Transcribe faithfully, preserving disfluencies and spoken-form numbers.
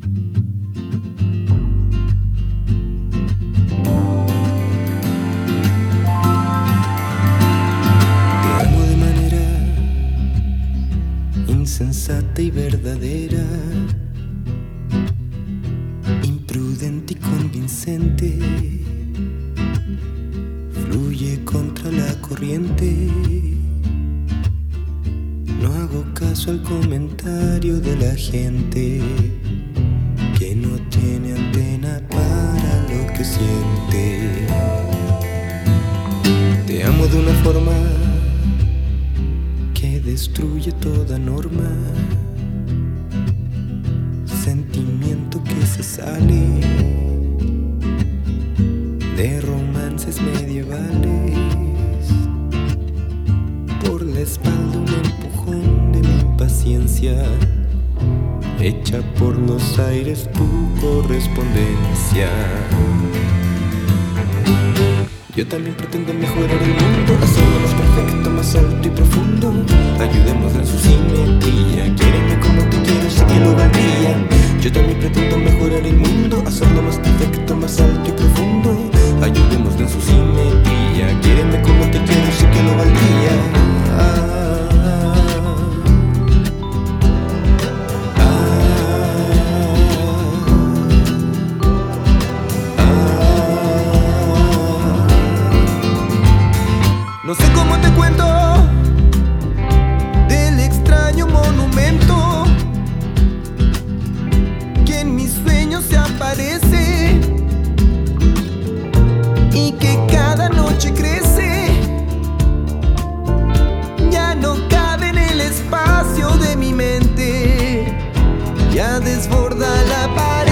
Insensata y verdadera, imprudente y convincente, fluye contra la corriente. No hago caso al comentario de la gente que no tiene antena para lo que siente. Te amo de una forma que destruye toda norma, sentimiento que se sale de romances medievales. Por la espalda un empujón de mi impaciencia, hecha por los aires tu correspondencia. Yo también pretendo mejorar el mundo, hacerlo más perfecto, más alto y profundo. Ayudemos en su simetría, quiéreme como te quiero, sé que lo valdría. Yo también pretendo mejorar el mundo, hacerlo más perfecto, más alto y profundo. Ayudemos en su simetría, quiéreme como te quiero, sé que lo valdría. Ah. No sé cómo te cuento del extraño monumento que en mis sueños se aparece y que cada noche crece. Ya no cabe en el espacio de mi mente, ya desborda la pared.